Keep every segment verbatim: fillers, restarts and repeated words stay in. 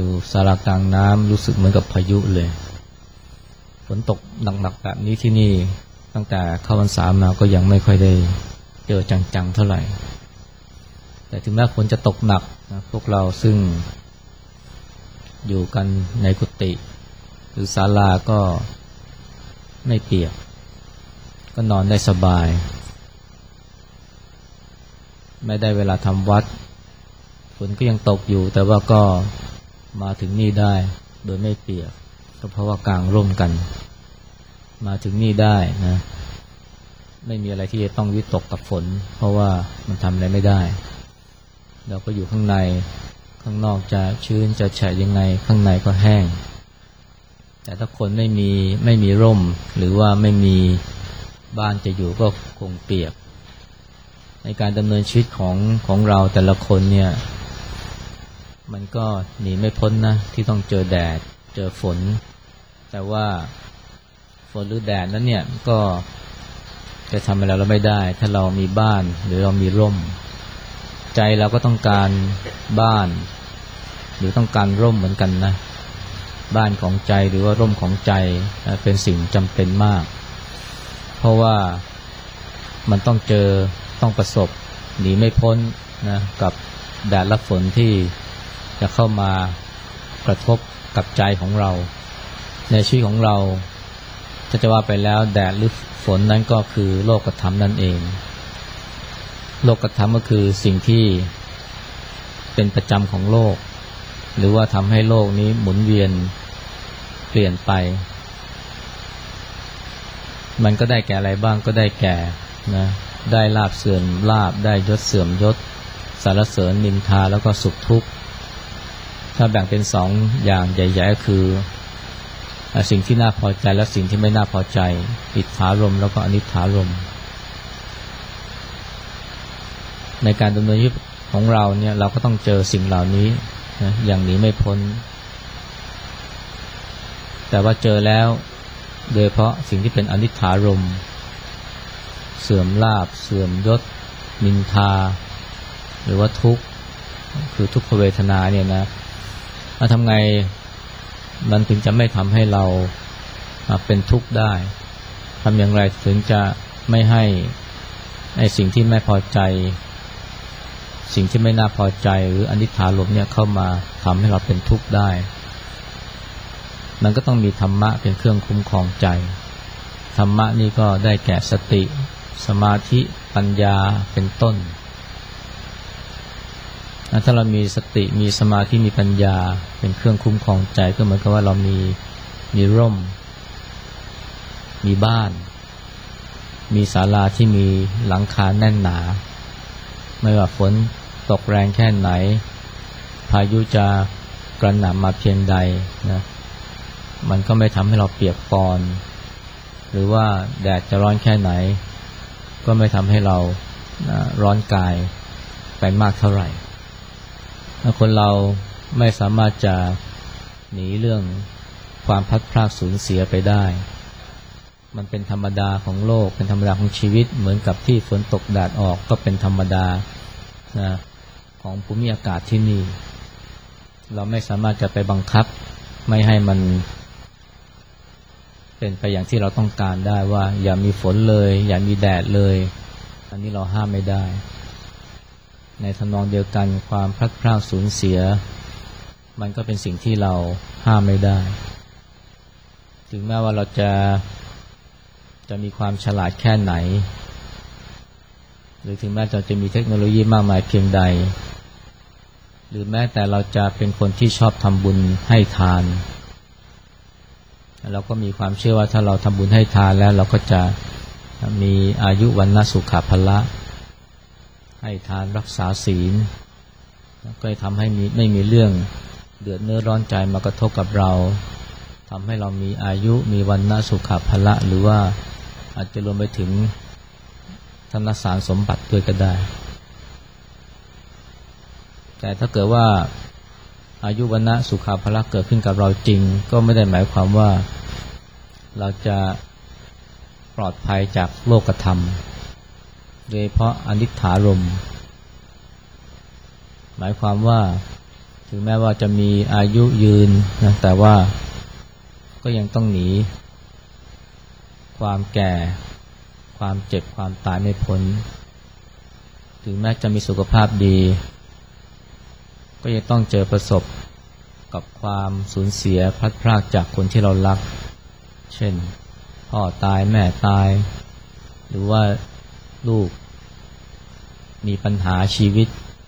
อยู่ศาลากลางน้ำรู้สึกเหมือนกับพายุเลยฝนตกหนักๆแบบนี้ที่นี่ตั้งแต่เข้าพรรษามาก็ยังไม่ค่อยได้เจอจังๆเท่าไหร่แต่ถึงแม้ฝนจะตกหนักนะพวกเราซึ่งอยู่กันในกุฏิหรือศาลาก็ไม่เปียกก็นอนได้สบายไม่ได้เวลาทำวัดฝนก็ยังตกอยู่แต่ว่าก็มาถึงนี่ได้โดยไม่เปียกก็เพราะว่ากางร่มกันมาถึงนี่ได้นะไม่มีอะไรที่จะต้องวิตกกับฝนเพราะว่ามันทำอะไรไม่ได้เราก็อยู่ข้างในข้างนอกจะชื้นจะแฉะยังไงข้างในก็แห้งแต่ถ้าคนไม่มีไม่มีร่มหรือว่าไม่มีบ้านจะอยู่ก็คงเปียกในการดำเนินชีวิตของของเราแต่ละคนเนี่ยมันก็หนีไม่พ้นนะที่ต้องเจอแดดเจอฝนแต่ว่าฝนหรือแดดนั้นเนี่ยก็จะทำอะไรเราไม่ได้ถ้าเรามีบ้านหรือเรามีร่มใจเราก็ต้องการบ้านหรือต้องการร่มเหมือนกันนะบ้านของใจหรือว่าร่มของใจเป็นสิ่งจำเป็นมากเพราะว่ามันต้องเจอต้องประสบหนีไม่พ้นนะกับแดดและฝนที่จะเข้ามากระทบกับใจของเราในชีวิตของเราถ้าจะว่าไปแล้วแดดหรือฝนนั้นก็คือโลกธรรมนั่นเองโลกธรรมก็คือสิ่งที่เป็นประจำของโลกหรือว่าทำให้โลกนี้หมุนเวียนเปลี่ยนไปมันก็ได้แก่อะไรบ้างก็ได้แก่นะได้ลาภเสื่อมลาภได้ยศเสื่อมยศสรรเสริญนินทาแล้วก็สุขทุกข์ถ้าแบ่งเป็นสองอย่างใหญ่ๆก็คือสิ่งที่น่าพอใจและสิ่งที่ไม่น่าพอใจอิทธารมแล้วก็อนิทธารมในการดำเนินชีวิตของเราเนี่ยเราก็ต้องเจอสิ่งเหล่านี้นะอย่างหนีไม่พ้นแต่ว่าเจอแล้วโดยเพราะสิ่งที่เป็นอนิทธารมเสื่อมลาภเสื่อมยศนินทาหรือว่าทุกข์คือทุกขเวทนาเนี่ยนะแล้วทำไงมันถึงจะไม่ทำให้เราเป็นทุกข์ได้ทำอย่างไรถึงจะไม่ให้ไอ้สิ่งที่ไม่พอใจสิ่งที่ไม่น่าพอใจหรืออนิทธารมเนี่ยเข้ามาทำให้เราเป็นทุกข์ได้มันก็ต้องมีธรรมะเป็นเครื่องคุ้มครองใจธรรมะนี่ก็ได้แก่สติสมาธิปัญญาเป็นต้นถ้าเรามีสติมีสมาธิมีปัญญาเป็นเครื่องคุ้มครองใจก็เหมือนกับว่าเรามีมีร่มมีบ้านมีศาลาที่มีหลังคาแน่นหนาไม่ว่าฝนตกแรงแค่ไหนพายุจะกระหน่ำมาเพียงใดนะมันก็ไม่ทำให้เราเปียกปอนหรือว่าแดดจะร้อนแค่ไหนก็ไม่ทำให้เราร้อนกายไปมากเท่าไหร่ถ้าคนเราไม่สามารถจะหนีเรื่องความพลัดพรากสูญเสียไปได้มันเป็นธรรมดาของโลกเป็นธรรมดาของชีวิตเหมือนกับที่ฝนตกแดดออกก็เป็นธรรมดานะของภูมิอากาศที่นี่เราไม่สามารถจะไปบังคับไม่ให้มันเป็นไปอย่างที่เราต้องการได้ว่าอย่ามีฝนเลยอย่ามีแดดเลยอันนี้เราห้ามไม่ได้ในทำนองเดียวกันความพลัดพรากสูญเสียมันก็เป็นสิ่งที่เราห้ามไม่ได้ถึงแม้ว่าเราจะจะมีความฉลาดแค่ไหนหรือถึงแม้เราจะมีเทคโนโลยีมากมายเพียงใดหรือแม้แต่เราจะเป็นคนที่ชอบทำบุญให้ทานเราก็มีความเชื่อว่าถ้าเราทำบุญให้ทานแล้วเราก็จะมีอายุวรรณสุขภละให้ทานรักษาศีลก็จะทำให้มีไม่มีเรื่องเดือดเนื้อร้อนใจมากระทบกับเราทำให้เรามีอายุมีวรรณสุขภละหรือว่าอาจจะรวมไปถึงธนสารสมบัติด้วยก็ได้แต่ถ้าเกิดว่าอายุวรรณสุขภละเกิดขึ้นกับเราจริงก็ไม่ได้หมายความว่าเราจะปลอดภัยจากโลกธรรมโดยเพราะอนิทธารมหมายความว่าถึงแม้ว่าจะมีอายุยืนนะแต่ว่าก็ยังต้องหนีความแก่ความเจ็บความตายไม่พ้นถึงแม้จะมีสุขภาพดีก็ยังต้องเจอประสบกับความสูญเสียพลัดพรากจากคนที่เรารักเช่นพ่อตายแม่ตายหรือว่าลูกมีปัญหาชีวิต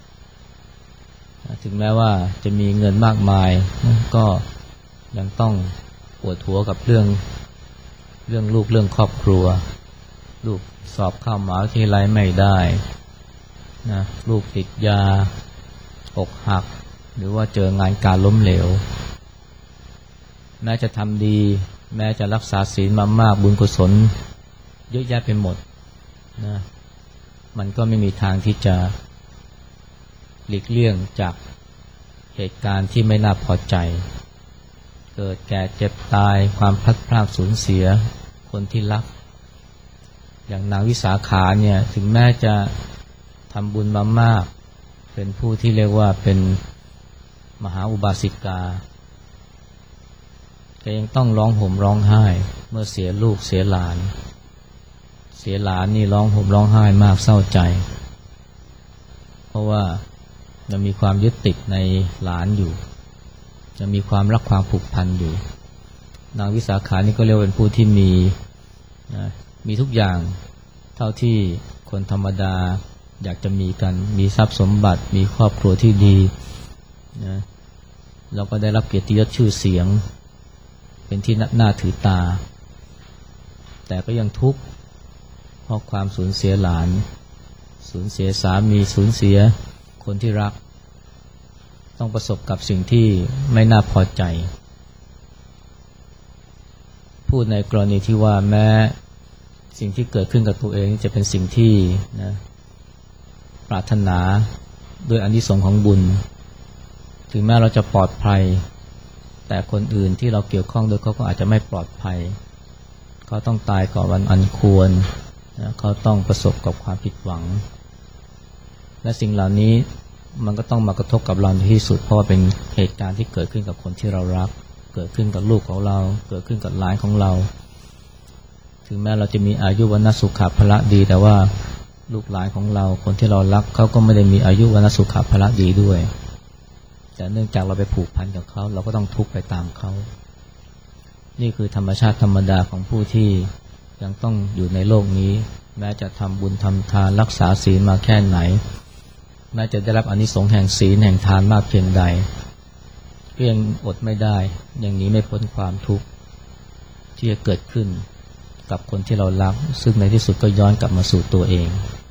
ถึงแม้ว่าจะมีเงินมากมายก็ยังต้องปวดหัวกับเรื่องเรื่องลูกเรื่องครอบครัวลูกสอบเข้ามหาวิทยาลัยไม่ได้นะลูกติดยาอกหักหรือว่าเจองานการล้มเหลวแม้จะทำดีแม้จะรักษาศีลมามากบุญกุศลเยอะแยะไปหมดนะมันก็ไม่มีทางที่จะหลีกเลี่ยงจากเหตุการณ์ที่ไม่น่าพอใจเกิดแก่เจ็บตายความพลัดพรากสูญเสียคนที่รักอย่างนางวิสาขาเนี่ยถึงแม้จะทำบุญมามากเป็นผู้ที่เรียกว่าเป็นมหาอุบาสิกาแต่ยังต้องร้องห่มร้องไห้เมื่อเสียลูกเสียหลานเสียหลานนี่ร้องห่มร้องไห้มากเศร้าใจเพราะว่ายังมีความยึดติดในหลานอยู่ยังมีความรักความผูกพันอยู่นางวิสาขานี่ก็เรียกเป็นผู้ที่มีนะมีทุกอย่างเท่าที่คนธรรมดาอยากจะมีกันมีทรัพย์สมบัติมีครอบครัวที่ดีนะแล้วก็ได้รับเกียรติยศชื่อเสียงเป็นที่น่าถือตาแต่ก็ยังทุกข์เพราะความสูญเสียหลานสูญเสียสามีสูญเสียคนที่รักต้องประสบกับสิ่งที่ไม่น่าพอใจพูดในกรณีที่ว่าแม้สิ่งที่เกิดขึ้นกับตัวเองจะเป็นสิ่งที่นะปรารถนาด้วยอานิสงส์ของบุญถึงแม้เราจะปลอดภัยแต่คนอื่นที่เราเกี่ยวข้องด้วยเขาก็อาจจะไม่ปลอดภัยเขาต้องตายก่อนวันอันควรนะเขาต้องประสบกับความผิดหวังและสิ่งเหล่านี้มันก็ต้องมากระทบกับเราในที่สุดเพราะว่าเป็นเหตุการณ์ที่เกิดขึ้นกับคนที่เรารักเกิดขึ้นกับลูกของเราเกิดขึ้นกับหลานของเราถึงแม้เราจะมีอายุวรรณสุขภาพดีแต่ว่าลูกหลานของเราคนที่เรารักเขาก็ไม่ได้มีอายุวรรณสุขภาพดีด้วยแต่เนื่องจากเราไปผูกพันกับเขาเราก็ต้องทุกข์ไปตามเขานี่คือธรรมชาติธรรมดาของผู้ที่ยังต้องอยู่ในโลกนี้แม้จะทำบุญทำทานรักษาศีลมาแค่ไหนแม้จะได้รับอานิสงส์แห่งศีลแห่งทานมากเพียงใดก็ยังอดไม่ได้ยังหนีไม่พ้นความทุกข์ที่จะเกิดขึ้นกับคนที่เรารักซึ่งในที่สุดก็ย้อนกลับมาสู่ตัวเอง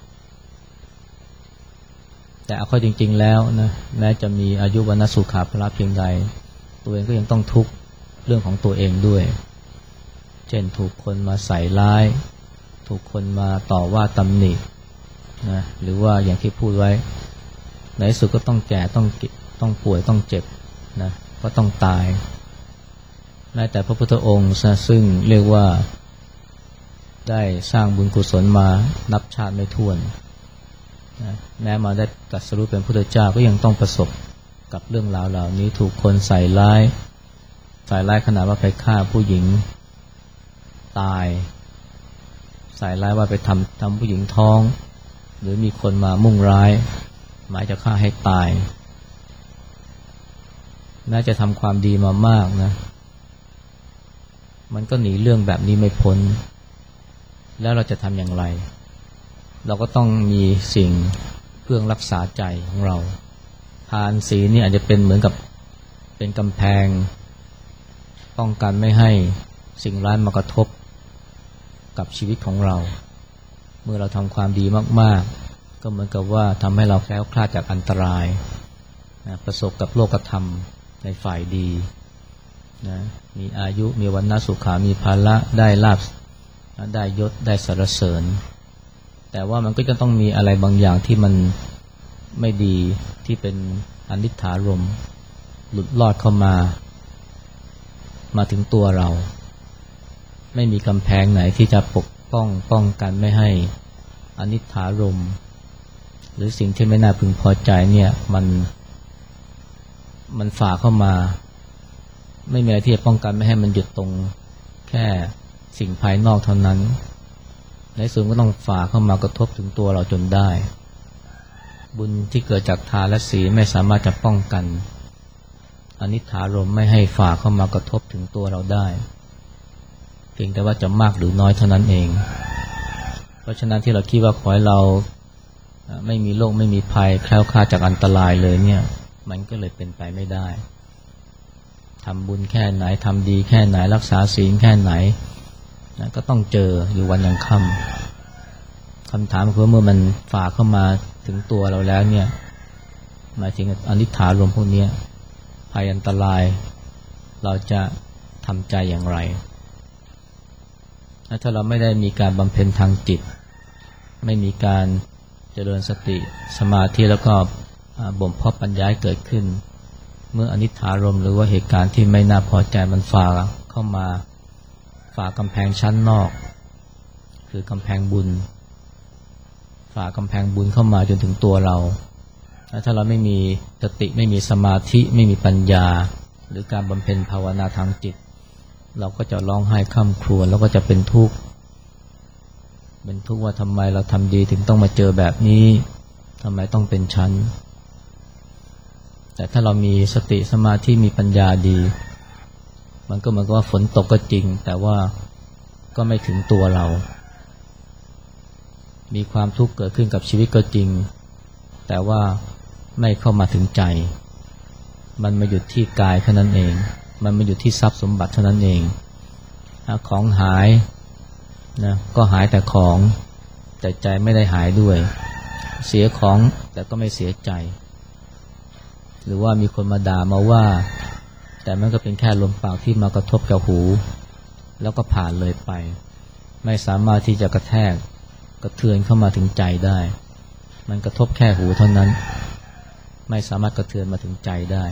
แต่เอาเข้าจริงๆแล้วนะแม้จะมีอายุวรรณสุขภาพเพียงใดตัวเองก็ยังต้องทุกข์เรื่องของตัวเองด้วยเช่นถูกคนมาใส่ร้ายถูกคนมาต่อว่าตำหนินะหรือว่าอย่างที่พูดไว้ในที่สุดก็ต้องแก่ต้องต้องป่วยต้องเจ็บนะก็ต้องตายแม้แต่พระพุทธองค์ซึ่งเรียกว่าได้สร้างบุญกุศลมานับชาติไม่ถ้วนนะแม้มาได้ตรัสรู้เป็นพุทธเจ้าก็ยังต้องประสบกับเรื่องราวเหล่านี้ถูกคนใส่ร้ายใส่ร้ายขนาดว่าไปฆ่าผู้หญิงตายใส่ร้ายว่าไปทำทำผู้หญิงท้องหรือมีคนมามุ่งร้ายหมายจะฆ่าให้ตายน่าจะทำความดีมามากนะมันก็หนีเรื่องแบบนี้ไม่พ้นแล้วเราจะทำอย่างไรเราก็ต้องมีสิ่งเครื่องรักษาใจของเราทานศีลนี่อาจจะเป็นเหมือนกับเป็นกำแพงป้องกันไม่ให้สิ่งร้ายมากระทบกับชีวิตของเราเมื่อเราทำความดีมากๆก็เหมือนกับว่าทำให้เราแคล้วคลาดจากอันตรายนะประสบกับโลกธรรมในฝ่ายดีนะมีอายุมีวรรณสุขามีภาละได้ลาภได้ยศได้สรรเสริญแต่ว่ามันก็จะต้องมีอะไรบางอย่างที่มันไม่ดีที่เป็นอนิจฐารมณ์หลุดลอดเข้ามามาถึงตัวเราไม่มีกำแพงไหนที่จะปกป้องป้องกันไม่ให้อนิจฐารมณ์หรือสิ่งที่ไม่น่าพึงพอใจเนี่ยมันมันฝ่าเข้ามาไม่มีอะไรที่จะป้องกันไม่ให้มันหยุดตรงแค่สิ่งภายนอกเท่านั้นในส่วนก็ต้องฝ่าเข้ามากระทบถึงตัวเราจนได้บุญที่เกิดจากทานและศีลไม่สามารถจะป้องกันอนิจฐารมณ์ไม่ให้ฝ่าเข้ามากระทบถึงตัวเราได้เพียงแต่ว่าจะมากหรือน้อยเท่านั้นเองเพราะฉะนั้นที่เราคิดว่าขอให้เราไม่มีโรคไม่มีภัยแคล้วคลาดจากอันตรายเลยเนี่ยมันก็เลยเป็นไปไม่ได้ทำบุญแค่ไหนทำดีแค่ไหนรักษาศีลแค่ไหนนะก็ต้องเจออยู่วันยังค่ำคำถามคือเมื่อมันฝ่าเข้ามาถึงตัวเราแล้วเนี่ยหมายถึงอนิจฐารมณ์พวกนี้ภัยอันตรายเราจะทำใจอย่างไรถ้าเราไม่ได้มีการบำเพ็ญทางจิตไม่มีการเจริญสติสมาธิแล้วก็บ่มเพาะปัญญาให้เกิดขึ้นเมื่ออนิจฐารมณ์หรือว่าเหตุการณ์ที่ไม่น่าพอใจมันฝ่าเข้ามาฝ่ากำแพงชั้นนอกคือกำแพงบุญฝ่ากำแพงบุญเข้ามาจนถึงตัวเราถ้าเราไม่มีสติไม่มีสมาธิไม่มีปัญญาหรือการบำเพ็ญภาวนาทางจิตเราก็จะร้องไห้คร่ำครวญแล้วก็จะเป็นทุกข์เป็นทุกข์ว่าทำไมเราทำดีถึงต้องมาเจอแบบนี้ทำไมต้องเป็นชั้นแต่ถ้าเรามีสติสมาธิมีปัญญาดีมันก็เหมือนกับว่าฝนตกก็จริงแต่ว่าก็ไม่ถึงตัวเรามีความทุกข์เกิดขึ้นกับชีวิตก็จริงแต่ว่าไม่เข้ามาถึงใจมันมาหยุดที่กายแค่นั้นเองมันมาหยุดที่ทรัพย์สมบัติเท่านั้นเองของหายนะก็หายแต่ของแต่ใจไม่ได้หายด้วยเสียของแต่ก็ไม่เสียใจหรือว่ามีคนมาด่ามาว่าแต่มันก็เป็นแค่ลมปากที่มากระทบกับหูแล้วก็ผ่านเลยไปไม่สามารถที่จะกระแทกกระเทือนเข้ามาถึงใจได้มันกระทบแค่หูเท่านั้นไม่สามารถกระเทือนมาถึงใจได้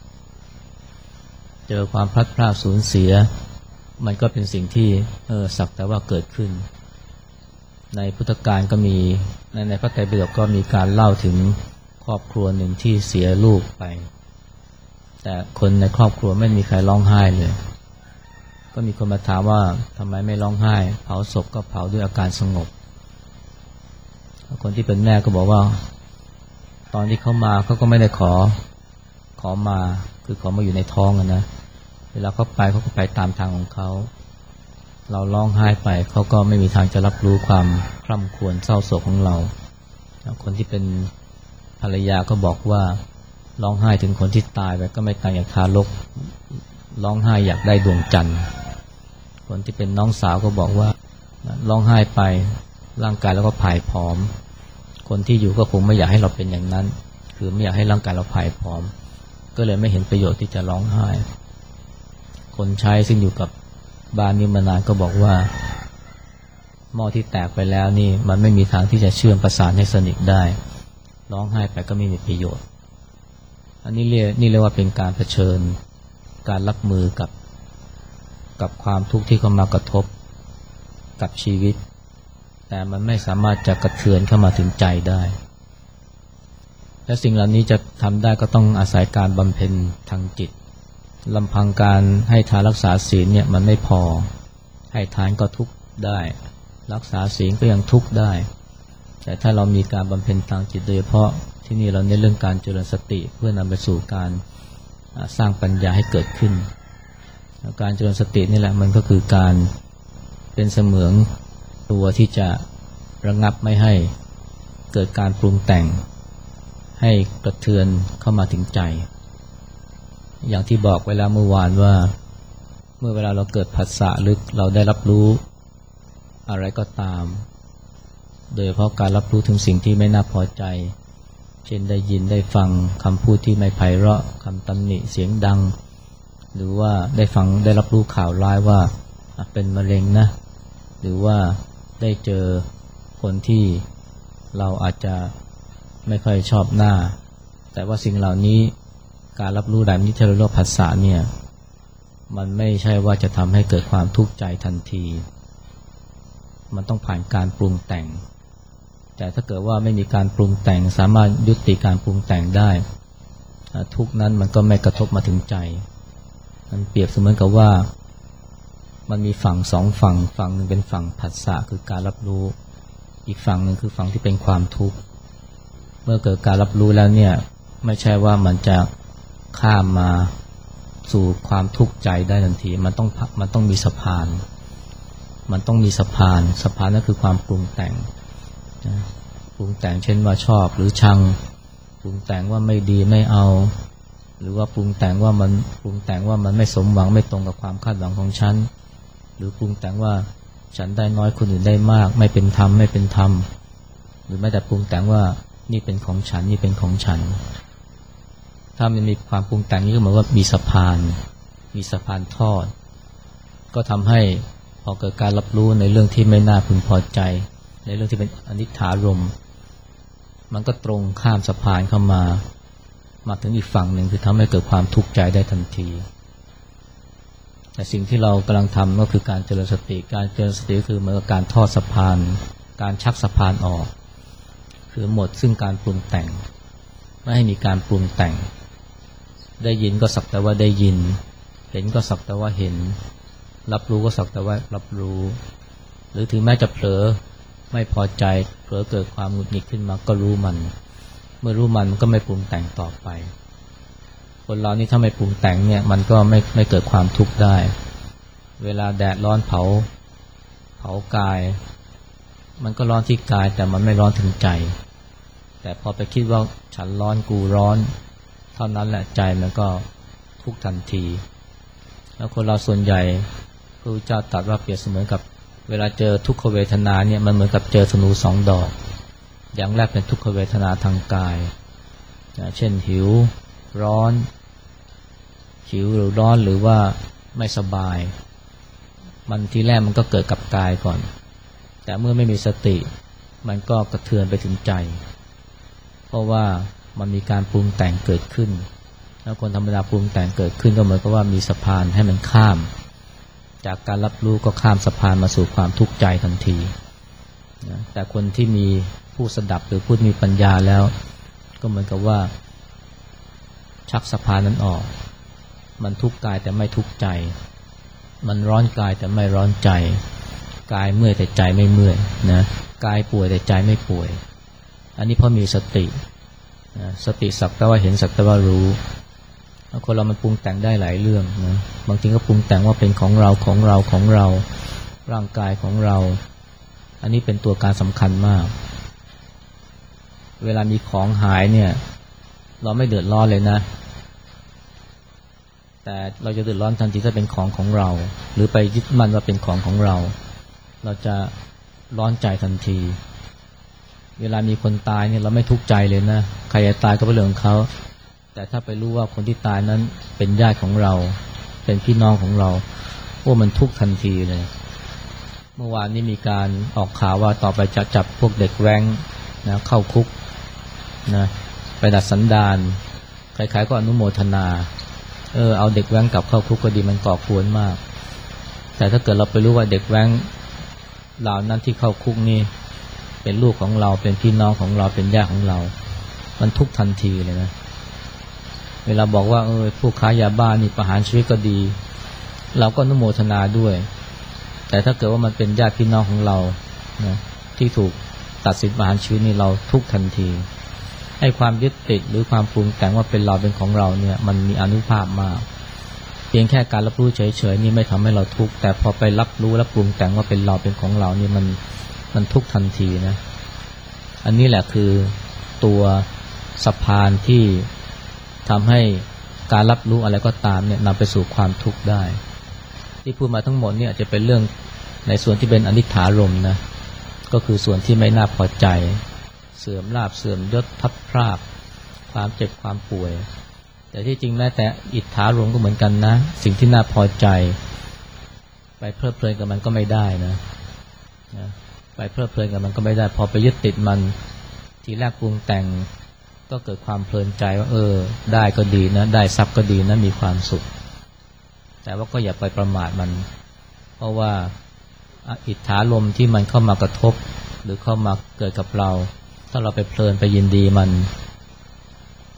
เจอความพลัดพรากสูญเสียมันก็เป็นสิ่งที่เออสักแต่ว่าเกิดขึ้นในพุทธกาลก็มีในในพระไตรปิฎกก็มีการเล่าถึงครอบครัวหนึ่งที่เสียลูกไปแต่คนในครอบครัวไม่มีใครร้องไห้เลยก็มีคนมาถามว่าทำไมไม่ร้องไห้เผาศพก็เผาด้วยอาการสงบคนที่เป็นแม่ก็บอกว่าตอนที่เขามาเขาก็ไม่ได้ขอขอมาคือขอมาอยู่ในท้องอะนะเวลาเขาไปเขาก็ไปตามทางของเขาเราร้องไห้ไปเขาก็ไม่มีทางจะรับรู้ความคร่ำครวญเศร้าโศกของเราคนที่เป็นภรรยาก็บอกว่าร้องไห้ถึงคนที่ตายไปก็ไม่ต่างจากทารกร้องไห้อยากได้ดวงจันทร์คนที่เป็นน้องสาวก็บอกว่าร้องไห้ไปร่างกายแล้วก็ผายผอมคนที่อยู่ก็คงไม่อยากให้เราเป็นอย่างนั้นคือไม่อยากให้ร่างกายเราผายผอมก็เลยไม่เห็นประโยชน์ที่จะร้องไห้คนใช้ซึ่งอยู่กับบ้านนี้มานานก็บอกว่าหม้อที่แตกไปแล้วนี่มันไม่มีทางที่จะเชื่อมประสานให้สนิทได้ร้องไห้ไปก็ไม่มีประโยชน์อันนี้เรียกนี่เรียกว่าเป็นการเผชิญการรับมือกับกับความทุกข์ที่เข้ามากระทบกับชีวิตแต่มันไม่สามารถจะกระเทือนเข้ามาถึงใจได้และสิ่งเหล่านี้จะทำได้ก็ต้องอาศัยการบำเพ็ญทางจิตลำพังการให้ทานรักษาศีลเนี่ยมันไม่พอให้ทานก็ทุกข์ได้รักษาศีลก็ยังทุกข์ได้แต่ถ้าเรามีการบำเพ็ญทางจิตโดยเฉพาะที่นี่เราเน้นเรื่องการเจริญสติเพื่อนำไปสู่การสร้างปัญญาให้เกิดขึ้นการเจริญสตินี่แหละมันก็คือการเป็นเสมือนตัวที่จะระงับไม่ให้เกิดการปรุงแต่งให้กระเทือนเข้ามาถึงใจอย่างที่บอกไว้แล้วเมื่อวานว่าเมื่อเวลาเราเกิดผัสสะหรือเราได้รับรู้อะไรก็ตามโดยเฉพาะการรับรู้ถึงสิ่งที่ไม่น่าพอใจเช่นได้ยินได้ฟังคำพูดที่ไม่ไพเราะคำตำหนิเสียงดังหรือว่าได้ฟังได้รับรู้ข่าวร้ายว่าเป็นมะเร็งนะหรือว่าได้เจอคนที่เราอาจจะไม่ค่อยชอบหน้าแต่ว่าสิ่งเหล่านี้การรับรู้แบบนี้ที่เราเรียกว่าผัสสะเนี่ยมันไม่ใช่ว่าจะทำให้เกิดความทุกข์ใจทันทีมันต้องผ่านการปรุงแต่งแต่ถ้าเกิดว่าไม่มีการปรุงแต่งสามารถยุติการปรุงแต่งได้ทุกข์นั้นมันก็ไม่กระทบมาถึงใจมันเปรียบเสมือนกับว่ามันมีฝั่งสองฝั่งฝั่งหนึ่งเป็นฝั่งผัสสะคือการรับรู้อีกฝั่งหนึ่งคือฝั่งที่เป็นความทุกข์เมื่อเกิดการรับรู้แล้วเนี่ยไม่ใช่ว่ามันจะข้ามมาสู่ความทุกข์ใจได้ทันทีมันต้องมันต้องมีสะพานมันต้องมีสะพานสะพานนั่นคือความปรุงแต่งนะปรุงแต่งเช่นว่าชอบหรือชังปรุงแต่งว่าไม่ดีไม่เอาหรือว่าปรุงแต่งว่ามันปรุงแต่งว่ามันไม่สมหวังไม่ตรงกับความคาดหวังของฉันหรือปรุงแต่งว่าฉันได้น้อยคนอื่นได้มากไม่เป็นธรรมไม่เป็นธรรมหรือแม้แต่ปรุงแต่งว่านี่เป็นของฉันนี่เป็นของฉันถ้ามันมีความปรุงแต่งนี้ก็เหมือนว่ามีสะพานมีสะพานทอดก็ทำให้พอเกิดการรับรู้ในเรื่องที่ไม่น่าพึงพอใจในเรื่องที่เป็นอนิจฐารมณ์มันก็ตรงข้ามสะพานเข้ามามาถึงอีกฝั่งหนึ่งคือทำให้เกิดความทุกข์ใจได้ทันทีแต่สิ่งที่เรากำลังทำก็คือการเจริญสติการเจริญสติคือเหมือนกับการทอดสะพานการชักสะพานออกคือหมดซึ่งการปรุงแต่งไม่ให้มีการปรุงแต่งได้ยินก็สักแต่ว่าได้ยินเห็นก็สักแต่ว่าเห็นรับรู้ก็สักแต่ว่ารับรู้หรือถึงแม้จะเผลอไม่พอใจเผลอเกิดความหงุดหงิดขึ้นมาก็รู้มันเมื่อรู้มันมันก็ไม่ปรุงแต่งต่อไปคนเรานี่ถ้าไม่ปรุงแต่งเนี่ยมันก็ไม่ไม่เกิดความทุกข์ได้เวลาแดดร้อนเผาเผากายมันก็ร้อนที่กายแต่มันไม่ร้อนถึงใจแต่พอไปคิดว่าฉันร้อนกูร้อนเท่านั้นแหละใจมันก็ทุกข์ทันทีแล้วคนเราส่วนใหญ่พระพุทธเจ้าตรัสว่าเปรียบเสมือนกับเวลาเจอทุกขเวทนาเนี่ยมันเหมือนกับเจอธนูสองดอกอย่างแรกเป็นทุกขเวทนาทางกายเช่นหิวร้อนหิวหรือร้อนหรือว่าไม่สบายมันทีแรกมันก็เกิดกับกายก่อนแต่เมื่อไม่มีสติมันก็กระเทือนไปถึงใจเพราะว่ามันมีการปรุงแต่งเกิดขึ้นแล้วคนธรรมดาปรุงแต่งเกิดขึ้นก็เหมือนกับว่ามีสะพานให้มันข้ามจากการรับรู้ก็ข้ามสะพานมาสู่ความทุกข์ใจทันทีนะแต่คนที่มีผู้สดับหรือผู้มีปัญญาแล้วก็เหมือนกับว่าชักสะพานนั้นออกมันทุกข์กายแต่ไม่ทุกข์ใจมันร้อนกายแต่ไม่ร้อนใจกายเมื่อยแต่ใจไม่เมื่อยนะกายป่วยแต่ใจไม่ป่วยอันนี้เพราะมีสตินะสติสักแต่ว่าเห็นสักแต่ว่ารู้คนเรามันปรุงแต่งได้หลายเรื่องนะบางทีก็ปรุงแต่งว่าเป็นของเราของเราของเราร่างกายของเราอันนี้เป็นตัวการสำคัญมากเวลามีของหายเนี่ยเราไม่เดือดร้อนเลยนะแต่เราจะเดือดร้อนทันทีถ้าเป็นของของเราหรือไปยึดมั่นว่าเป็นของของเราเราจะร้อนใจทันทีเวลามีคนตายเนี่ยเราไม่ทุกข์ใจเลยนะใครจะตายก็เป็นเรื่องของเขาแต่ถ้าไปรู้ว่าคนที่ตายนั้นเป็นญาติของเราเป็นพี่น้องของเราโอ้มันทุกข์ทันทีเลยเมื่อวานนี้มีการออกข่าวว่าต่อไปจะจับพวกเด็กแว้งนะเข้าคุกนะไปดัดสันดานใครๆก็อนุโมทนาเออเอาเด็กแว้งกลับเข้าคุกก็ดีมันก่อกวนมากแต่ถ้าเกิดเราไปรู้ว่าเด็กแว้งเหล่านั้นที่เข้าคุกนี่เป็นลูกของเราเป็นพี่น้องของเราเป็นญาติของเรามันทุกข์ทันทีเลยนะเวลาบอกว่าเออผู้ค้ายาบ้านี่ประหารชีวิตก็ดีเราก็อนุโมทนาด้วยแต่ถ้าเกิดว่ามันเป็นญาติพี่น้องของเรานะที่ถูกตัดสินประหารชีวิตนี่เราทุกข์ทันทีให้ความยึดติดหรือความปรุงแต่งว่าเป็นเราเป็นของเราเนี่ยมันมีอานุภาพมากเพียงแค่การรับรู้เฉยๆนี่ไม่ทำให้เราทุกข์แต่พอไปรับรู้และปรุงแต่งว่าเป็นเราเป็นของเรานี่มันมันทุกข์ทันทีนะอันนี้แหละคือตัวสะพานที่ทำให้การรับรู้อะไรก็ตามเนี่ยนำไปสู่ความทุกข์ได้ที่พูดมาทั้งหมดเนี่ยจะเป็นเรื่องในส่วนที่เป็นอนิจฐารมณ์นะก็คือส่วนที่ไม่น่าพอใจเสื่อมลาภเสื่อมยศพัดพรากความเจ็บความป่วยแต่ที่จริงแม้แต่อิทธารมณ์ก็เหมือนกันนะสิ่งที่น่าพอใจไปเพลิดเพลินกับมันก็ไม่ได้นะนะไปเพลิดเพลินกับมันก็ไม่ได้พอไปยึดติดมันทีแรกปรุงแต่งก็เกิดความเพลินใจว่าเออได้ก็ดีนะได้ทรัพย์ก็ดีนะมีความสุขแต่ว่าก็อย่าไปประมาทมันเพราะว่าอิทธารมณ์ที่มันเข้ามากระทบหรือเข้ามาเกิดกับเราถ้าเราไปเพลินไปยินดีมัน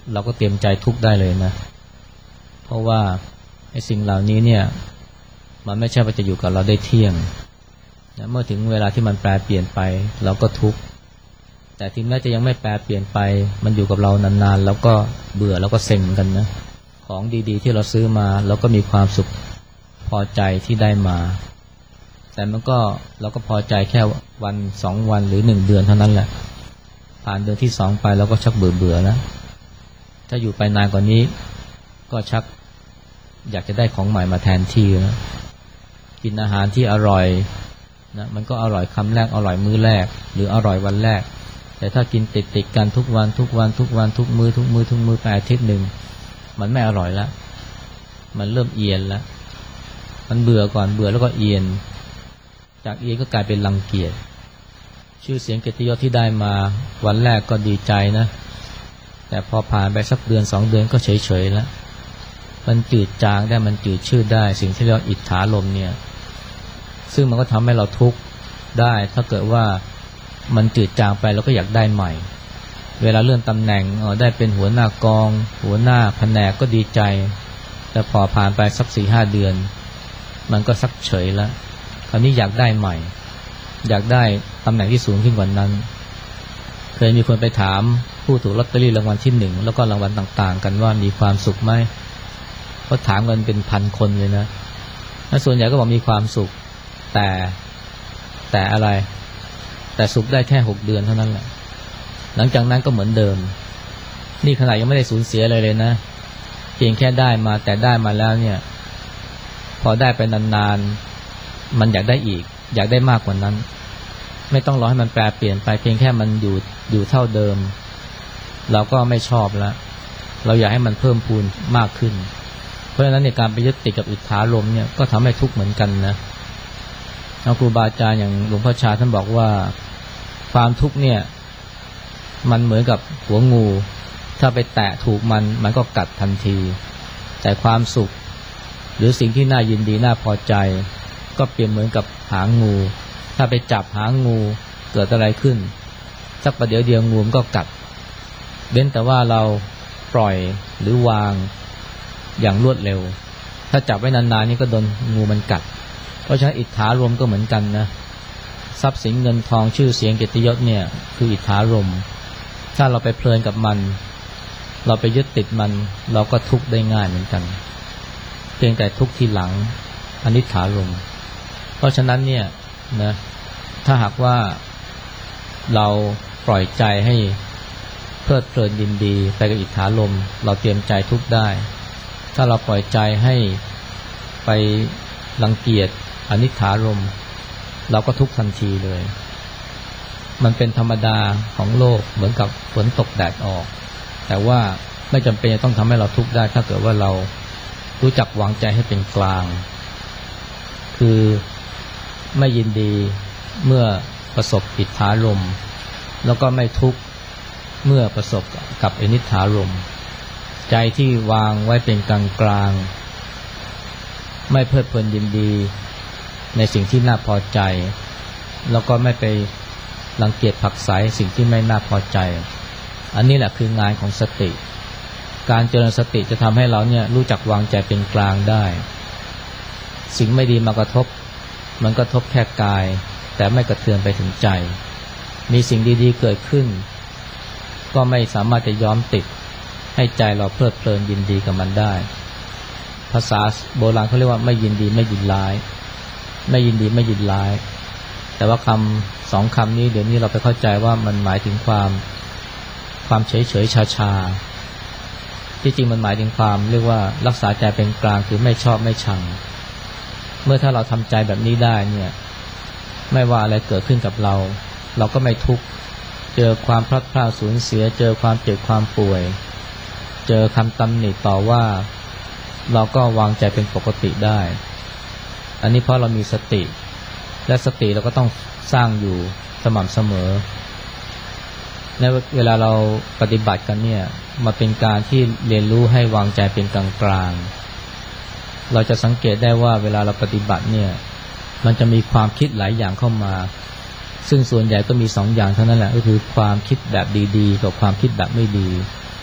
เราก็เตรียมใจทุกข์ได้เลยนะเพราะว่าไอ้สิ่งเหล่านี้เนี่ยมันไม่ใช่ว่าจะอยู่กับเราได้เที่ยงนะเมื่อถึงเวลาที่มันแปรเปลี่ยนไปเราก็ทุกข์แต่ถึงแม้จะยังไม่แปรเปลี่ยนไปมันอยู่กับเรานานๆแล้วก็เบื่อแล้วก็เซ็งกันนะของดีๆที่เราซื้อมาเราก็มีความสุขพอใจที่ได้มาแต่มันก็เราก็พอใจแค่วันสองวันหรือหนึ่งเดือนเท่านั้นแหละผ่านเดือนที่สองไปเราก็ชักเบื่อเบื่อแล้วถ้าอยู่ไปนานกว่านี้ก็ชักอยากจะได้ของใหม่มาแทนที่นะกินอาหารที่อร่อยนะมันก็อร่อยคำแรกอร่อยมื้อแรกหรืออร่อยวันแรกแต่ถ้ากินติดติดกันทุกวันทุกวันทุกวันทุกมื้อทุกมื้อทุกมื้อไปอาทิตย์หนึ่งมันไม่อร่อยแล้วมันเริ่มเอียนแล้วมันเบื่อก่อนเบื่อแล้วก็เอียนจากเอียนก็กลายเป็นรังเกียจชื่อเสียงเกียรติยศที่ได้มาวันแรกก็ดีใจนะแต่พอผ่านไปสักเดือนสองเดือนก็เฉยๆแล้วมันจืดจางได้มันจืดชืดได้สิ่งที่เรียกว่าอิทธาลมเนี่ยซึ่งมันก็ทำให้เราทุกข์ได้ถ้าเกิดว่ามันจืดจางไปเราก็อยากได้ใหม่เวลาเลื่อนตำแหน่งอ๋อได้เป็นหัวหน้ากองหัวหน้าแผนกก็ดีใจแต่พอผ่านไปสักสี่ห้าเดือนมันก็สักเฉยแล้วคราวนี้อยากได้ใหม่อยากได้ตำแหน่งที่สูงขึ้นกว่านั้นเคยมีคนไปถามผู้ถูกลอตเตอรี่รางวัลที่หนึ่งแล้วก็รางวัลต่างๆกันว่ามีความสุขไหมเขาถามกันเป็นพันคนเลยนะและส่วนใหญ่ก็บอกมีความสุขแต่แต่อะไรแต่สุขได้แค่หกเดือนเท่านั้นแหละหลังจากนั้นก็เหมือนเดิมนี่ขนาดยังไม่ได้สูญเสียอะไรเลยนะเพียงแค่ได้มาแต่ได้มาแล้วเนี่ยพอได้ไปนานๆมันอยากได้อีกอยากได้มากกว่านั้นไม่ต้องรอให้มันแปรเปลี่ยนไปเพียงแค่มันอยู่อยู่เท่าเดิมเราก็ไม่ชอบแล้วเราอยากให้มันเพิ่มพูนมากขึ้นเพราะฉะนั้นในการไปยึดติดกับอิทธาลมเนี่ยก็ทำให้ทุกข์เหมือนกันนะครูบาอาจารย์อย่างหลวงพ่อชาท่านบอกว่าความทุกข์เนี่ยมันเหมือนกับหัวงูถ้าไปแตะถูกมันมันก็กัดทันทีแต่ความสุขหรือสิ่งที่น่ายินดีน่าพอใจก็เปรียบเหมือนกับหางงูถ้าไปจับหางงูเกิดอะไรขึ้นสักประเดี๋ยวเดียวงูมันก็กัดเว้นแต่ว่าเราปล่อยหรือวางอย่างรวดเร็วถ้าจับไว้นานๆนี่ก็โดนงูมันกัดเพราะฉะนั้นอิทธารมก็เหมือนกันนะทรัพย์สินเงินทองชื่อเสียงเกียรติยศเนี่ยคืออิทธารมถ้าเราไปเพลินกับมันเราไปยึดติดมันเราก็ทุกข์ได้ง่ายเหมือนกันเพียงแต่ทุกข์ทีหลังอนิจฐารมเพราะฉะนั้นเนี่ยนะถ้าหากว่าเราปล่อยใจให้เพลิดเพลินยินดีไปกับอิทธารมเราเตรียมใจทุกข์ได้ถ้าเราปล่อยใจให้ไปรังเกียจอนิจฐารมเราก็ทุกข์ทันทีเลยมันเป็นธรรมดาของโลกเหมือนกับฝนตกแดดออกแต่ว่าไม่จำเป็นจะต้องทำให้เราทุกข์ได้ถ้าเกิดว่าเรารู้จักวางใจให้เป็นกลางคือไม่ยินดีเมื่อประสบอิทธารมแล้วก็ไม่ทุกข์เมื่อประสบกับอนิจฐารมใจที่วางไว้เป็นกลางกลางไม่เพลิดเพลินยินดีในสิ่งที่น่าพอใจแล้วก็ไม่ไปรังเกียจผักใสสิ่งที่ไม่น่าพอใจอันนี้แหละคืองานของสติการเจริญสติจะทำให้เราเนี่ยรู้จักวางใจเป็นกลางได้สิ่งไม่ดีมากระทบมันกระทบแค่กายแต่ไม่กระเทือนไปถึงใจมีสิ่งดีๆเกิดขึ้นก็ไม่สามารถจะย้อมติดให้ใจเราเพลิดเพลินยินดีกับมันได้ภาษาโบราณเขาเรียกว่าไม่ยินดีไม่ยินร้ายไม่ยินดีไม่ยินร้ายแต่ว่าคำสองคำนี้เดี๋ยวนี้เราไปเข้าใจว่ามันหมายถึงความความเฉยเฉยชาชาที่จริงมันหมายถึงความเรียกว่ารักษาใจเป็นกลางคือไม่ชอบไม่ชังเมื่อถ้าเราทำใจแบบนี้ได้เนี่ยไม่ว่าอะไรเกิดขึ้นกับเราเราก็ไม่ทุกข์เจอความพลัดพรากสูญเสียเจอความเจ็บความป่วยเจอคำตำหนิต่อว่าเราก็วางใจเป็นปกติได้อันนี้เพราะเรามีสติและสติเราก็ต้องสร้างอยู่สม่ำเสมอในเวลาเราปฏิบัติกันเนี่ยมาเป็นการที่เรียนรู้ให้วางใจเป็นกลางกลางเราจะสังเกตได้ว่าเวลาเราปฏิบัติเนี่ยมันจะมีความคิดหลายอย่างเข้ามาซึ่งส่วนใหญ่ก็มีสองอย่างเท่านั้นแหละก็คือความคิดแบบดีๆกับความคิดแบบไม่ดี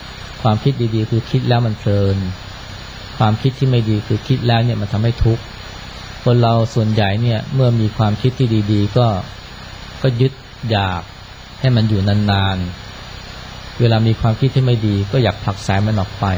ความคิดดีๆคือคิดแล้วมันเพลินความคิดที่ไม่ดีคือคิดแล้วเนี่ยมันทำให้ทุกข์คนเราส่วนใหญ่เนี่ยเมื่อมีความคิดที่ดีๆก็ก็ยึดอยากให้มันอยู่นานๆเวลามีความคิดที่ไม่ดีก็อยากผลักไสมันออกไป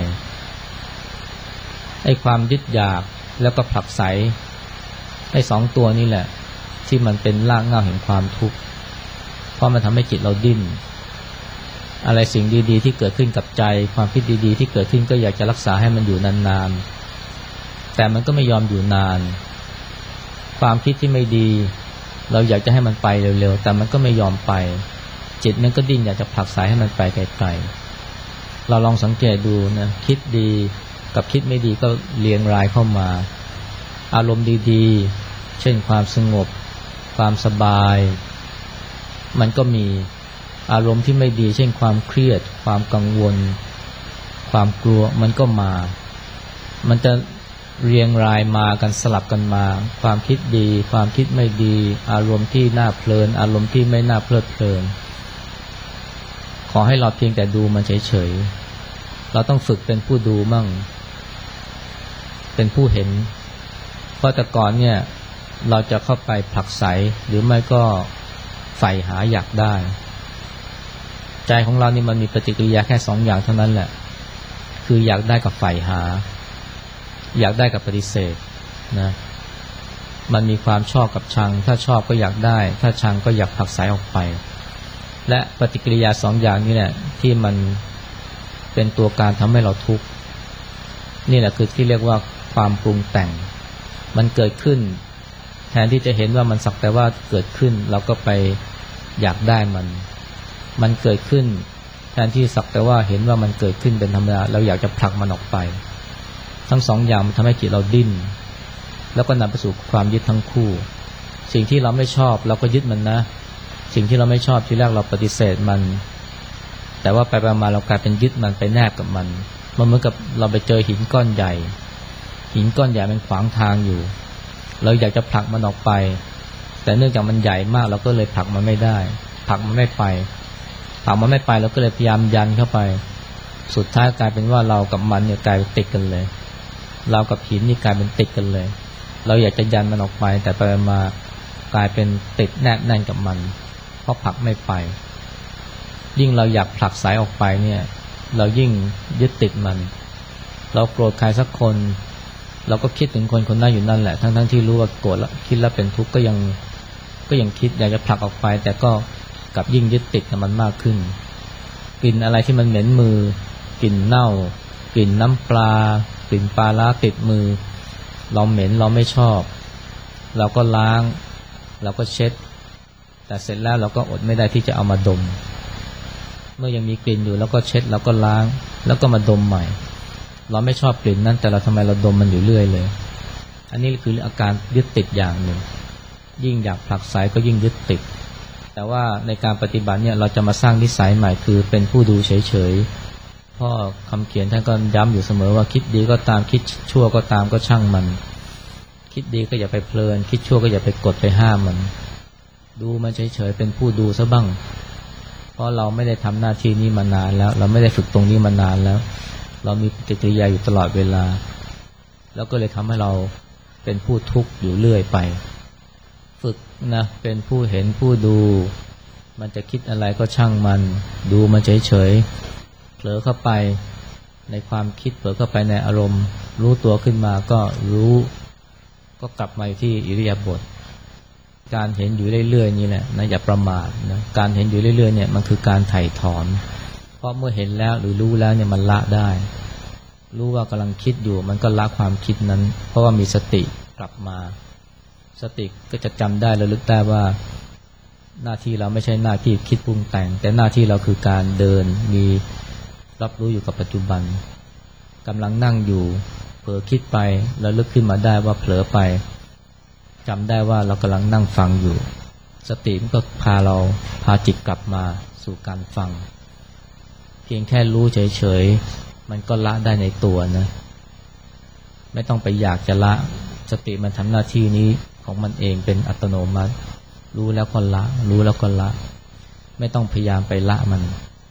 ไอ้ความยึดอยากแล้วก็ผลักไสไอ้สองตัวนี่แหละที่มันเป็นรากเหง้าแห่งความทุกข์เพราะมันทำให้จิตเราดิ้นอะไรสิ่งดีๆที่เกิดขึ้นกับใจความคิดดีๆที่เกิดขึ้นก็อยากจะรักษาให้มันอยู่นานๆแต่มันก็ไม่ยอมอยู่นานความคิดที่ไม่ดีเราอยากจะให้มันไปเร็วๆแต่มันก็ไม่ยอมไปจิตมันก็ดิ้นอยากจะผลักไสให้มันไปไกลๆเราลองสังเกตดูนะคิดดีกับคิดไม่ดีก็เรียงรายเข้ามาอารมณ์ดีๆเช่นความสงบความสบายมันก็มีอารมณ์ที่ไม่ดีเช่นความเครียดความกังวลความกลัวมันก็มามันจะเรียงรายมากันสลับกันมาความคิดดีความคิดไม่ดีอารมณ์ที่น่าเพลินอารมณ์ที่ไม่น่าเพลิดเพลินขอให้เราเพียงแต่ดูมันเฉยๆเราต้องฝึกเป็นผู้ดูมั่งเป็นผู้เห็นเพราะแต่ก่อนเนี่ยเราจะเข้าไปผลักไสหรือไม่ก็ใฝ่หาอยากได้ใจของเรานี่มันมีปฏิกิริยาแค่สองอย่างเท่านั้นแหละคืออยากได้กับใฝ่หาอยากได้กับปฏิเสธนะมันมีความชอบกับชังถ้าชอบก็อยากได้ถ้าชังก็อยากผลักไสออกไปและปฏิกิริยาสองอย่างนี้แหละที่มันเป็นตัวการทำให้เราทุกข์นี่แหละคือที่เรียกว่าความปรุงแต่งมันเกิดขึ้นแทนที่จะเห็นว่ามันสักแต่ว่าเกิดขึ้นเราก็ไปอยากได้มันมันเกิดขึ้นแทนที่สักแต่ว่าเห็นว่ามันเกิดขึ้นเป็นธรรมดาเราอยากจะผลักมันออกไปทั้งสองอย่างมันทำให้จิตเราดิ้นแล้วก็นำไปสู่ความยึดทั้งคู่สิ่งที่เราไม่ชอบเราก็ยึดมันนะสิ่งที่เราไม่ชอบทีแรกเราปฏิเสธมันแต่ว่าไปๆมาเรากลายเป็นยึดมันไปแนบกับมันมันเหมือนกับเราไปเจอหินก้อนใหญ่หินก้อนใหญ่มันขวางทางอยู่เราอยากจะผลักมันออกไปแต่เนื่องจากมันใหญ่มากเราก็เลยผลักมันไม่ได้ผลักมันไม่ไปผลักมันไม่ไปเราก็เลยพยายามยันเข้าไปสุดท้ายกลายเป็นว่าเรากับมันเนี่ยกลายเป็นติดกันเลยเรากับหินนี่กลายเป็นติดกันเลยเราอยากจะยันมันออกไปแต่ไปมากลายเป็นติดแนบแน่นกับมันเพราะผลักไม่ไปยิ่งเราอยากผลักสายออกไปเนี่ยเรายิ่งยึดติดมันเราโกรธใครสักคนเราก็คิดถึงคนคนนั้นอยู่นั่นแหละทั้งๆที่รู้ว่าโกรธแล้วคิดแล้วเป็นทุกข์ก็ยังก็ยังคิดอยากจะผลักออกไปแต่ก็กลับยิ่งยึดติดกับมันมากขึ้นกลิ่นอะไรที่มันเหม็นมือกลิ่นเน่ากลิ่นน้ำปลากลิ่นปลาร้าติดมือเราเหม็นเราไม่ชอบเราก็ล้างเราก็เช็ดแต่เสร็จแล้วเราก็อดไม่ได้ที่จะเอามาดมเมื่อยังมีกลิ่นอยู่แล้วก็เช็ดแล้วก็ล้างแล้วก็มาดมใหม่เราไม่ชอบกลิ่นนั้นแต่เราทำไมเราดมมันอยู่เรื่อยเลยอันนี้คืออาการยึดติดอย่างหนึ่งยิ่งอยากผลักไสก็ยิ่งยึดติดแต่ว่าในการปฏิบัติเนี่ยเราจะมาสร้างนิสัยใหม่คือเป็นผู้ดูเฉยๆพ่อคำเขียนท่านก็ย้ำอยู่เสมอว่าคิดดีก็ตามคิดชั่วก็ตามก็ช่างมันคิดดีก็อย่าไปเพลินคิดชั่วก็อย่าไปกดไปห้ามมันดูมันเฉยๆเป็นผู้ดูซะบ้างเพราะเราไม่ได้ทำหน้าที่นี้มานานแล้วเราไม่ได้ฝึกตรงนี้มานานแล้วเรามีปฏิกิริยาอยู่ตลอดเวลาแล้วก็เลยทำให้เราเป็นผู้ทุกข์อยู่เรื่อยไปฝึกนะเป็นผู้เห็นผู้ดูมันจะคิดอะไรก็ช่างมันดูมันเฉยๆเผลอเข้าไปในความคิดเผลอเข้าไปในอารมณ์รู้ตัวขึ้นมาก็รู้ก็กลับมาที่อิริยาบถการเห็นอยู่เรื่อยๆนี่แหละนะอย่าประมาทนะการเห็นอยู่เรื่อยๆเนี่ยมันคือการไถ่ถอนเพราะเมื่อเห็นแล้วหรือรู้แล้วเนี่ยมันละได้รู้ว่ากำลังคิดอยู่มันก็ละความคิดนั้นเพราะว่ามีสติกลับมาสติก็จะจำได้ระลึกได้ว่าหน้าที่เราไม่ใช่หน้าที่คิดปรุงแต่งแต่หน้าที่เราคือการเดินมีรับรู้อยู่กับปัจจุบันกำลังนั่งอยู่เผลอคิดไประลึกขึ้นมาได้ว่าเผลอไปจำได้ว่าเรากำลังนั่งฟังอยู่สติมันก็พาเราพาจิตกลับมาสู่การฟังเพียงแค่รู้เฉยๆมันก็ละได้ในตัวนะไม่ต้องไปอยากจะละสติมันทำหน้าที่นี้ของมันเองเป็นอัตโนมัติรู้แล้วก็ละรู้แล้วก็ละไม่ต้องพยายามไปละมัน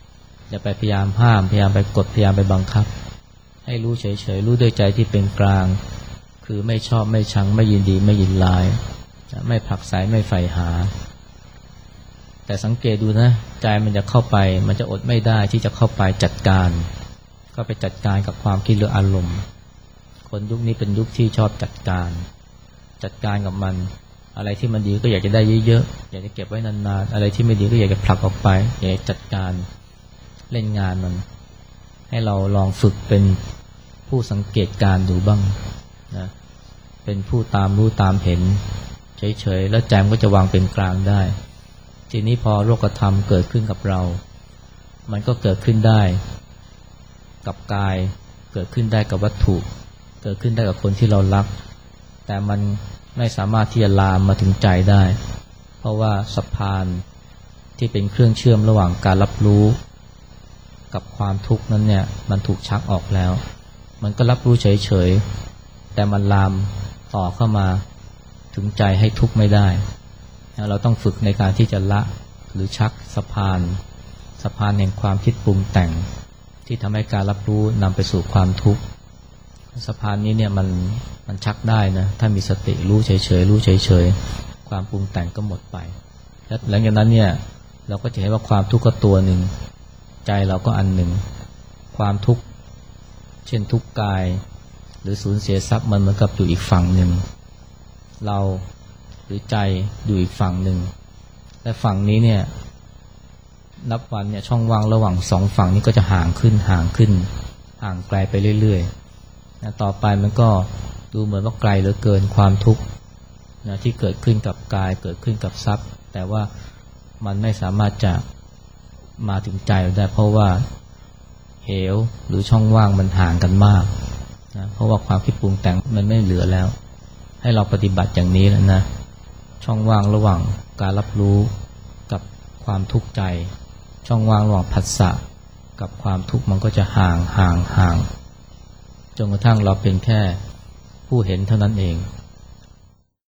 อย่าไปพยายามห้ามพยายามไปกดพยายามไปบังคับให้รู้เฉยๆรู้ด้วยใจที่เป็นกลางคือไม่ชอบไม่ชังไม่ยินดีไม่ยินร้ายไม่ผลักไสไม่ใฝ่หาแต่สังเกตดูนะใจมันจะเข้าไปมันจะอดไม่ได้ที่จะเข้าไปจัดการก็ไปจัดการกับความคิดหรืออารมณ์คนยุคนี้เป็นยุคที่ชอบจัดการจัดการกับมันอะไรที่มันดีก็อยากจะได้เยอะๆอยากจะเก็บไว้นานๆอะไรที่ไม่ดีก็อยากจะผลักออกไปอยากจะจัดการเล่นงานมันให้เราลองฝึกเป็นผู้สังเกตการดูบ้างนะเป็นผู้ตามรู้ตามเห็นเฉยๆแล้วใจมันก็จะวางเป็นกลางได้ทีนี้พอโลกธรรมเกิดขึ้นกับเรามันก็เกิดขึ้นได้กับกายเกิดขึ้นได้กับวัตถุเกิดขึ้นได้กับคนที่เรารักแต่มันไม่สามารถที่จะลามมาถึงใจได้เพราะว่าสะพานที่เป็นเครื่องเชื่อมระหว่างการรับรู้กับความทุกข์นั้นเนี่ยมันถูกชักออกแล้วมันก็รับรู้เฉยๆแต่มันลามต่อเข้ามาถึงใจให้ทุกข์ไม่ได้เราต้องฝึกในการที่จะละหรือชักสะพานสะพานแห่งความคิดปรุงแต่งที่ทำให้การรับรู้นำไปสู่ความทุกข์สะพานนี้เนี่ยมันมันชักได้นะถ้ามีสติรู้เฉยๆรู้เฉยๆความปรุงแต่งก็หมดไปแล้วหลังจากนั้นเนี่ยเราก็จะเห็นว่าความทุกข์ก็ตัวหนึ่งใจเราก็อันหนึ่งความทุกข์เช่นทุกข์กายหรือสูญเสียทรัพย์มันเหมือนกับอยู่อีกฝั่งหนึ่งเราหรือใจอยู่อีกฝั่งหนึ่งและฝั่งนี้เนี่ยนับวันเนี่ยช่องว่างระหว่างสองฝั่งนี้ก็จะห่างขึ้นห่างขึ้นห่างไกลไปเรื่อยๆนะต่อไปมันก็ดูเหมือนว่าไกลเหลือเกินความทุกข์นะที่เกิดขึ้นกับกายเกิดขึ้นกับทรัพย์แต่ว่ามันไม่สามารถจะมาถึงใจเราได้เพราะว่าเหวหรือช่องว่างมันห่างกันมากนะเพราะว่าความคิดปรุงแต่งมันไม่เหลือแล้วให้เราปฏิบัติอย่างนี้แล้วนะช่องว่างระหว่างการรับรู้กับความทุกข์ใจช่องว่างระหว่างผัสสะกับความทุกข์มันก็จะห่างห่างห่างจนกระทั่งเราเป็นแค่ผู้เห็นเท่านั้นเอง